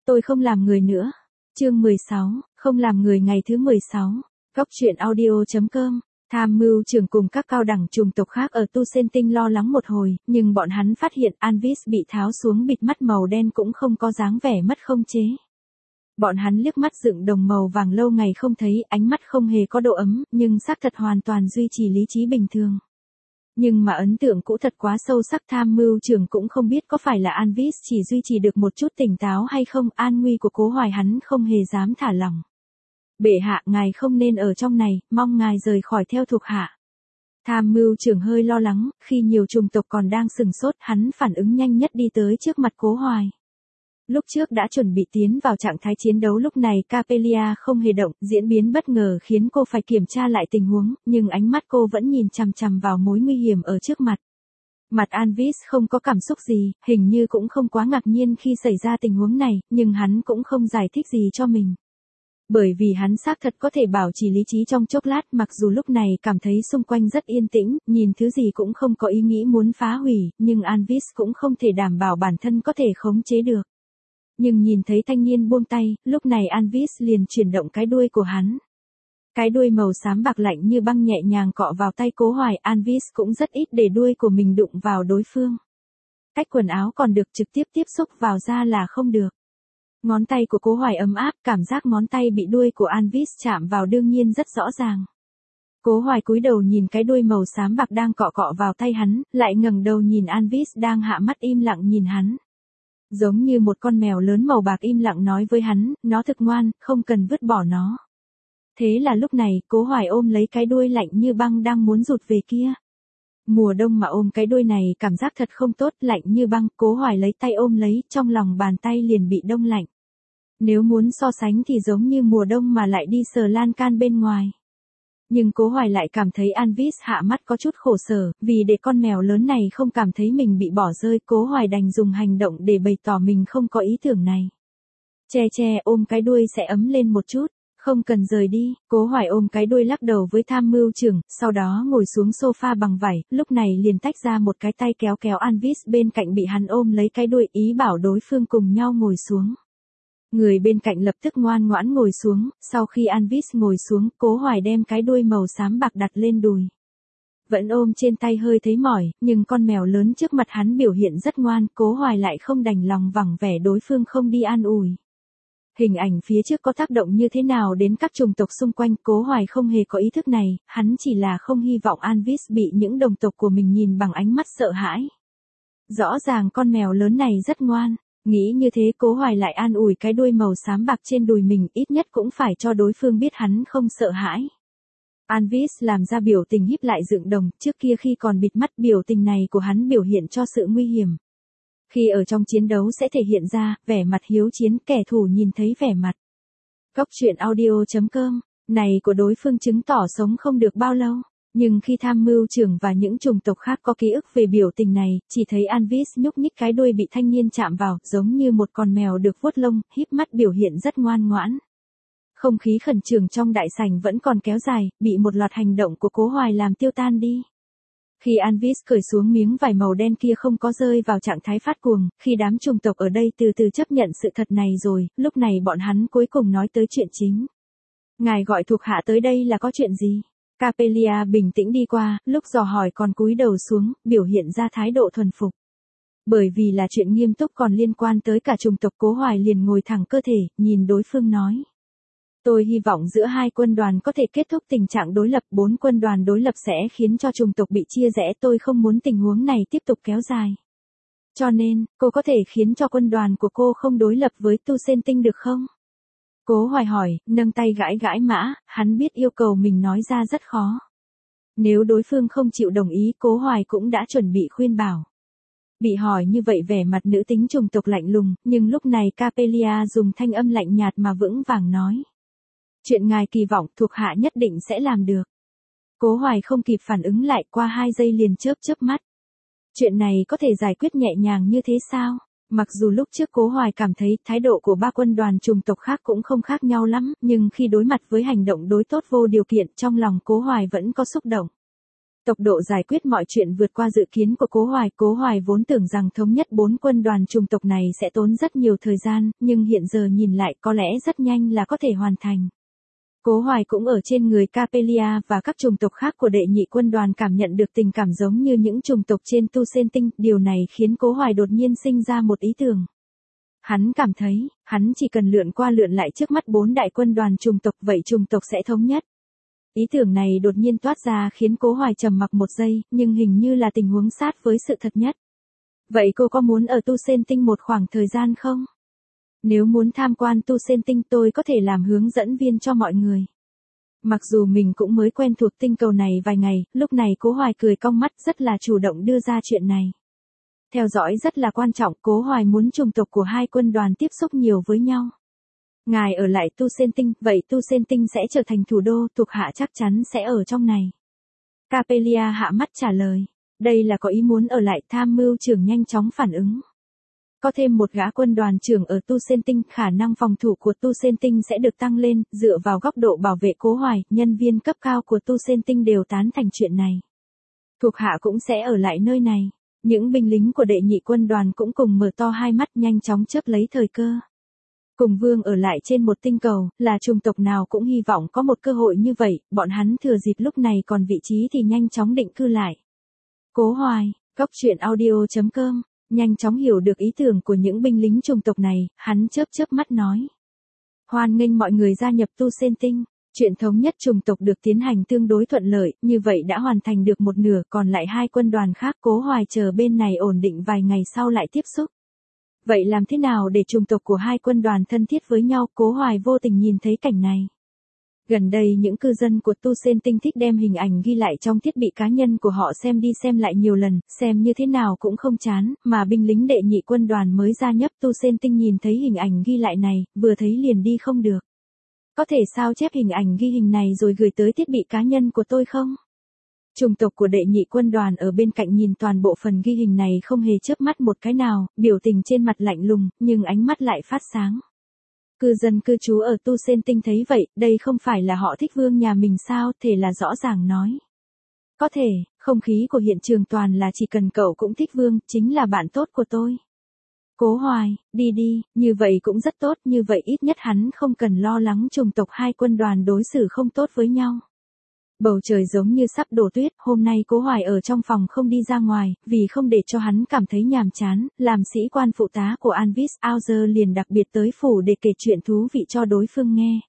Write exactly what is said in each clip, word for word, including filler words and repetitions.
Tôi không làm người nữa. Chương mười sáu, không làm người ngày thứ mười sáu. Góc truyện audio chấm com. Tham mưu trưởng cùng các cao đẳng chủng tộc khác ở Tu Sen Tinh lo lắng một hồi, nhưng bọn hắn phát hiện Anvis bị tháo xuống bịt mắt màu đen cũng không có dáng vẻ mất không chế. Bọn hắn liếc mắt dựng đồng màu vàng lâu ngày không thấy, ánh mắt không hề có độ ấm, nhưng xác thật hoàn toàn duy trì lý trí bình thường. Nhưng mà ấn tượng cũ thật quá sâu sắc, tham mưu trưởng cũng không biết có phải là Anvis chỉ duy trì được một chút tỉnh táo hay không, an nguy của Cố Hoài hắn không hề dám thả lỏng. Bệ hạ, ngài không nên ở trong này, mong ngài rời khỏi theo thuộc hạ. Tham mưu trưởng hơi lo lắng, khi nhiều chủng tộc còn đang sừng sốt, hắn phản ứng nhanh nhất đi tới trước mặt Cố Hoài. Lúc trước đã chuẩn bị tiến vào trạng thái chiến đấu, lúc này Capelia không hề động, diễn biến bất ngờ khiến cô phải kiểm tra lại tình huống, nhưng ánh mắt cô vẫn nhìn chằm chằm vào mối nguy hiểm ở trước mặt. Mặt Anvis không có cảm xúc gì, hình như cũng không quá ngạc nhiên khi xảy ra tình huống này, nhưng hắn cũng không giải thích gì cho mình. Bởi vì hắn xác thật có thể bảo trì lý trí trong chốc lát, mặc dù lúc này cảm thấy xung quanh rất yên tĩnh, nhìn thứ gì cũng không có ý nghĩ muốn phá hủy, nhưng Anvis cũng không thể đảm bảo bản thân có thể khống chế được. Nhưng nhìn thấy thanh niên buông tay, lúc này Anvis liền chuyển động cái đuôi của hắn. Cái đuôi màu xám bạc lạnh như băng nhẹ nhàng cọ vào tay Cố Hoài, Anvis cũng rất ít để đuôi của mình đụng vào đối phương. Cách quần áo còn được, trực tiếp tiếp xúc vào da là không được. Ngón tay của Cố Hoài ấm áp, cảm giác ngón tay bị đuôi của Anvis chạm vào đương nhiên rất rõ ràng. Cố Hoài cúi đầu nhìn cái đuôi màu xám bạc đang cọ cọ vào tay hắn, lại ngẩng đầu nhìn Anvis đang hạ mắt im lặng nhìn hắn. Giống như một con mèo lớn màu bạc im lặng nói với hắn, nó thực ngoan, không cần vứt bỏ nó. Thế là lúc này, Cố Hoài ôm lấy cái đuôi lạnh như băng đang muốn rụt về kia. Mùa đông mà ôm cái đuôi này cảm giác thật không tốt, lạnh như băng, Cố Hoài lấy tay ôm lấy, trong lòng bàn tay liền bị đông lạnh. Nếu muốn so sánh thì giống như mùa đông mà lại đi sờ lan can bên ngoài. Nhưng Cố Hoài lại cảm thấy Anvis hạ mắt có chút khổ sở, vì để con mèo lớn này không cảm thấy mình bị bỏ rơi, Cố Hoài đành dùng hành động để bày tỏ mình không có ý tưởng này. Che che, ôm cái đuôi sẽ ấm lên một chút, không cần rời đi. Cố Hoài ôm cái đuôi lắc đầu với tham mưu trưởng, sau đó ngồi xuống sofa bằng vải, lúc này liền tách ra một cái tay kéo kéo Anvis bên cạnh bị hắn ôm lấy cái đuôi, ý bảo đối phương cùng nhau ngồi xuống. Người bên cạnh lập tức ngoan ngoãn ngồi xuống, sau khi Anvis ngồi xuống, Cố Hoài đem cái đuôi màu xám bạc đặt lên đùi. Vẫn ôm trên tay hơi thấy mỏi, nhưng con mèo lớn trước mặt hắn biểu hiện rất ngoan, Cố Hoài lại không đành lòng vẳng vẻ đối phương không đi an ủi. Hình ảnh phía trước có tác động như thế nào đến các chủng tộc xung quanh, Cố Hoài không hề có ý thức này, hắn chỉ là không hy vọng Anvis bị những đồng tộc của mình nhìn bằng ánh mắt sợ hãi. Rõ ràng con mèo lớn này rất ngoan. Nghĩ như thế, Cố Hoài lại an ủi cái đuôi màu xám bạc trên đùi mình, ít nhất cũng phải cho đối phương biết hắn không sợ hãi. Anvis làm ra biểu tình híp lại dựng đồng, trước kia khi còn bịt mắt biểu tình này của hắn biểu hiện cho sự nguy hiểm. Khi ở trong chiến đấu sẽ thể hiện ra, vẻ mặt hiếu chiến, kẻ thù nhìn thấy vẻ mặt. Góc truyện audio chấm com, này của đối phương chứng tỏ sống không được bao lâu. Nhưng khi tham mưu trưởng và những chủng tộc khác có ký ức về biểu tình này, chỉ thấy Anvis nhúc nhích cái đuôi bị thanh niên chạm vào, giống như một con mèo được vuốt lông, híp mắt biểu hiện rất ngoan ngoãn. Không khí khẩn trương trong đại sảnh vẫn còn kéo dài, bị một loạt hành động của Cố Hoài làm tiêu tan đi. Khi Anvis cởi xuống miếng vải màu đen kia không có rơi vào trạng thái phát cuồng, khi đám chủng tộc ở đây từ từ chấp nhận sự thật này rồi, lúc này bọn hắn cuối cùng nói tới chuyện chính. Ngài gọi thuộc hạ tới đây là có chuyện gì? Capelia bình tĩnh đi qua, lúc dò hỏi còn cúi đầu xuống, biểu hiện ra thái độ thuần phục. Bởi vì là chuyện nghiêm túc còn liên quan tới cả chủng tộc, Cố Hoài liền ngồi thẳng cơ thể, nhìn đối phương nói. Tôi hy vọng giữa hai quân đoàn có thể kết thúc tình trạng đối lập, bốn quân đoàn đối lập sẽ khiến cho chủng tộc bị chia rẽ, tôi không muốn tình huống này tiếp tục kéo dài. Cho nên, cô có thể khiến cho quân đoàn của cô không đối lập với Tu Sen Tinh được không? Cố Hoài hỏi, nâng tay gãi gãi mã, hắn biết yêu cầu mình nói ra rất khó. Nếu đối phương không chịu đồng ý, Cố Hoài cũng đã chuẩn bị khuyên bảo. Bị hỏi như vậy vẻ mặt nữ tính chủng tộc lạnh lùng, nhưng lúc này Capelia dùng thanh âm lạnh nhạt mà vững vàng nói. Chuyện ngài kỳ vọng thuộc hạ nhất định sẽ làm được. Cố Hoài không kịp phản ứng lại, qua hai giây liền chớp chớp mắt. Chuyện này có thể giải quyết nhẹ nhàng như thế sao? Mặc dù lúc trước Cố Hoài cảm thấy thái độ của ba quân đoàn chủng tộc khác cũng không khác nhau lắm, nhưng khi đối mặt với hành động đối tốt vô điều kiện, trong lòng Cố Hoài vẫn có xúc động. Tốc độ giải quyết mọi chuyện vượt qua dự kiến của Cố Hoài. Cố Hoài vốn tưởng rằng thống nhất bốn quân đoàn chủng tộc này sẽ tốn rất nhiều thời gian, nhưng hiện giờ nhìn lại có lẽ rất nhanh là có thể hoàn thành. Cố Hoài cũng ở trên người Capellia và các chủng tộc khác của đệ nhị quân đoàn cảm nhận được tình cảm giống như những chủng tộc trên Tu Sen Tinh, điều này khiến Cố Hoài đột nhiên sinh ra một ý tưởng. Hắn cảm thấy, hắn chỉ cần lượn qua lượn lại trước mắt bốn đại quân đoàn chủng tộc, vậy chủng tộc sẽ thống nhất. Ý tưởng này đột nhiên toát ra khiến Cố Hoài trầm mặc một giây, nhưng hình như là tình huống sát với sự thật nhất. Vậy cô có muốn ở Tu Sen Tinh một khoảng thời gian không? Nếu muốn tham quan Tu Sen Tinh tôi có thể làm hướng dẫn viên cho mọi người. Mặc dù mình cũng mới quen thuộc tinh cầu này vài ngày, lúc này Cố Hoài cười cong mắt rất là chủ động đưa ra chuyện này. Theo dõi rất là quan trọng, Cố Hoài muốn chủng tộc của hai quân đoàn tiếp xúc nhiều với nhau. Ngài ở lại Tu Sen Tinh, vậy Tu Sen Tinh sẽ trở thành thủ đô, thuộc hạ chắc chắn sẽ ở trong này. Capellia hạ mắt trả lời. Đây là có ý muốn ở lại, tham mưu trưởng nhanh chóng phản ứng. Có thêm một gã quân đoàn trưởng ở Tu Sen Tinh, khả năng phòng thủ của Tu Sen Tinh sẽ được tăng lên, dựa vào góc độ bảo vệ Cố Hoài, nhân viên cấp cao của Tu Sen Tinh đều tán thành chuyện này. Thuộc hạ cũng sẽ ở lại nơi này. Những binh lính của đệ nhị quân đoàn cũng cùng mở to hai mắt nhanh chóng chớp lấy thời cơ. Cùng vương ở lại trên một tinh cầu, là chủng tộc nào cũng hy vọng có một cơ hội như vậy, bọn hắn thừa dịp lúc này còn vị trí thì nhanh chóng định cư lại. Cố Hoài, góc truyện audio chấm com, nhanh chóng hiểu được ý tưởng của những binh lính chủng tộc này, hắn chớp chớp mắt nói. Hoan nghênh mọi người gia nhập Tu Sen Tinh, chuyện thống nhất chủng tộc được tiến hành tương đối thuận lợi, như vậy đã hoàn thành được một nửa, còn lại hai quân đoàn khác. Cố Hoài chờ bên này ổn định vài ngày sau lại tiếp xúc. Vậy làm thế nào để chủng tộc của hai quân đoàn thân thiết với nhau? Cố Hoài vô tình nhìn thấy cảnh này. Gần đây những cư dân của Tu Sen Tinh thích đem hình ảnh ghi lại trong thiết bị cá nhân của họ xem đi xem lại nhiều lần, xem như thế nào cũng không chán, mà binh lính đệ nhị quân đoàn mới gia nhập Tu Sen Tinh nhìn thấy hình ảnh ghi lại này, vừa thấy liền đi không được. Có thể sao chép hình ảnh ghi hình này rồi gửi tới thiết bị cá nhân của tôi không? Chủng tộc của đệ nhị quân đoàn ở bên cạnh nhìn toàn bộ phần ghi hình này không hề chớp mắt một cái nào, biểu tình trên mặt lạnh lùng, nhưng ánh mắt lại phát sáng. Cư dân cư trú ở Tu Sen Tinh thấy vậy, đây không phải là họ thích vương nhà mình sao, thể là rõ ràng nói. Có thể, không khí của hiện trường toàn là chỉ cần cậu cũng thích vương, chính là bạn tốt của tôi. Cố Hoài, đi đi, như vậy cũng rất tốt, như vậy ít nhất hắn không cần lo lắng chủng tộc hai quân đoàn đối xử không tốt với nhau. Bầu trời giống như sắp đổ tuyết, hôm nay Cố Hoài ở trong phòng không đi ra ngoài, vì không để cho hắn cảm thấy nhàm chán, làm sĩ quan phụ tá của Anvis, Auger liền đặc biệt tới phủ để kể chuyện thú vị cho đối phương nghe.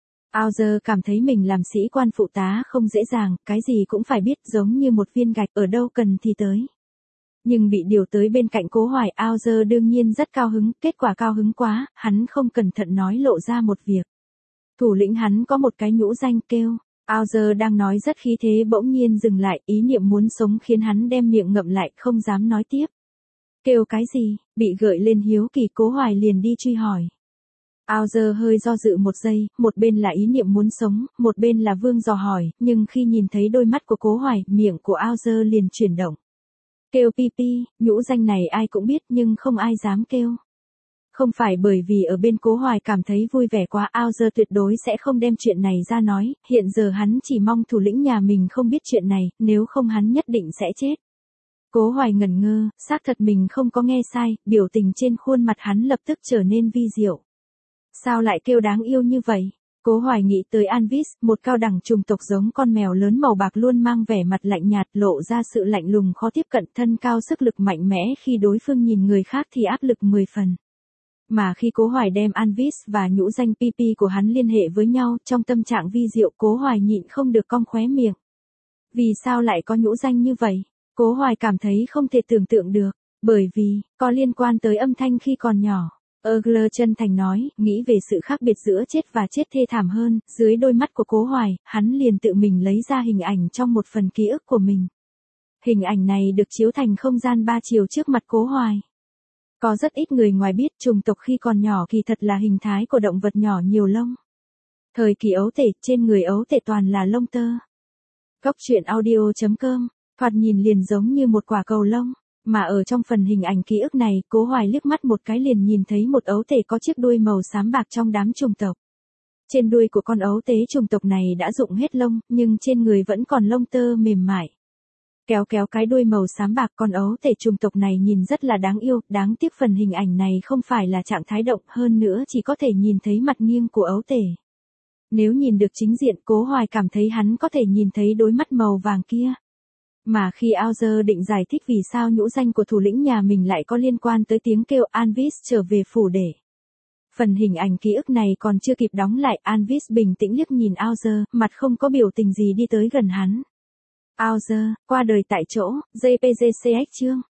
Auger cảm thấy mình làm sĩ quan phụ tá không dễ dàng, cái gì cũng phải biết, giống như một viên gạch, ở đâu cần thì tới. Nhưng bị điều tới bên cạnh Cố Hoài, Auger đương nhiên rất cao hứng, kết quả cao hứng quá, hắn không cẩn thận nói lộ ra một việc. Thủ lĩnh hắn có một cái nhũ danh kêu. Auger đang nói rất khí thế bỗng nhiên dừng lại, ý niệm muốn sống khiến hắn đem miệng ngậm lại, không dám nói tiếp. Kêu cái gì? Bị gợi lên hiếu kỳ, Cố Hoài liền đi truy hỏi. Auger hơi do dự một giây, một bên là ý niệm muốn sống, một bên là vương dò hỏi, nhưng khi nhìn thấy đôi mắt của Cố Hoài, miệng của Auger liền chuyển động. Kêu Pipi, nhũ danh này ai cũng biết nhưng không ai dám kêu. Không phải bởi vì ở bên Cố Hoài cảm thấy vui vẻ quá, Auger tuyệt đối sẽ không đem chuyện này ra nói, hiện giờ hắn chỉ mong thủ lĩnh nhà mình không biết chuyện này, nếu không hắn nhất định sẽ chết. Cố Hoài ngẩn ngơ, xác thật mình không có nghe sai, biểu tình trên khuôn mặt hắn lập tức trở nên vi diệu. Sao lại kêu đáng yêu như vậy? Cố Hoài nghĩ tới Anvis, một cao đẳng chủng tộc giống con mèo lớn màu bạc luôn mang vẻ mặt lạnh nhạt, lộ ra sự lạnh lùng khó tiếp cận, thân cao sức lực mạnh mẽ, khi đối phương nhìn người khác thì áp lực mười phần. Mà khi Cố Hoài đem Anvis và nhũ danh Pipi của hắn liên hệ với nhau, trong tâm trạng vi diệu, Cố Hoài nhịn không được cong khóe miệng. Vì sao lại có nhũ danh như vậy? Cố Hoài cảm thấy không thể tưởng tượng được, bởi vì, có liên quan tới âm thanh khi còn nhỏ. Ergler chân thành nói, nghĩ về sự khác biệt giữa chết và chết thê thảm hơn, dưới đôi mắt của Cố Hoài, hắn liền tự mình lấy ra hình ảnh trong một phần ký ức của mình. Hình ảnh này được chiếu thành không gian ba chiều trước mặt Cố Hoài. Có rất ít người ngoài biết chủng tộc khi còn nhỏ kỳ thật là hình thái của động vật nhỏ nhiều lông. Thời kỳ ấu tể, trên người ấu tể toàn là lông tơ. Góc truyện audio chấm com, thoạt nhìn liền giống như một quả cầu lông. Mà ở trong phần hình ảnh ký ức này, Cố Hoài liếc mắt một cái liền nhìn thấy một ấu tể có chiếc đuôi màu xám bạc trong đám chủng tộc. Trên đuôi của con ấu tế chủng tộc này đã rụng hết lông, nhưng trên người vẫn còn lông tơ mềm mại. Kéo kéo cái đuôi màu xám bạc, con ấu tể chủng tộc này nhìn rất là đáng yêu, đáng tiếc phần hình ảnh này không phải là trạng thái động, hơn nữa chỉ có thể nhìn thấy mặt nghiêng của ấu tể. Nếu nhìn được chính diện, Cố Hoài cảm thấy hắn có thể nhìn thấy đôi mắt màu vàng kia. Mà khi Aozer định giải thích vì sao nhũ danh của thủ lĩnh nhà mình lại có liên quan tới tiếng kêu Anvis trở về phủ để. Phần hình ảnh ký ức này còn chưa kịp đóng lại, Anvis bình tĩnh liếc nhìn Aozer, mặt không có biểu tình gì đi tới gần hắn. Aozer, qua đời tại chỗ, giê pê giê xê ích chương.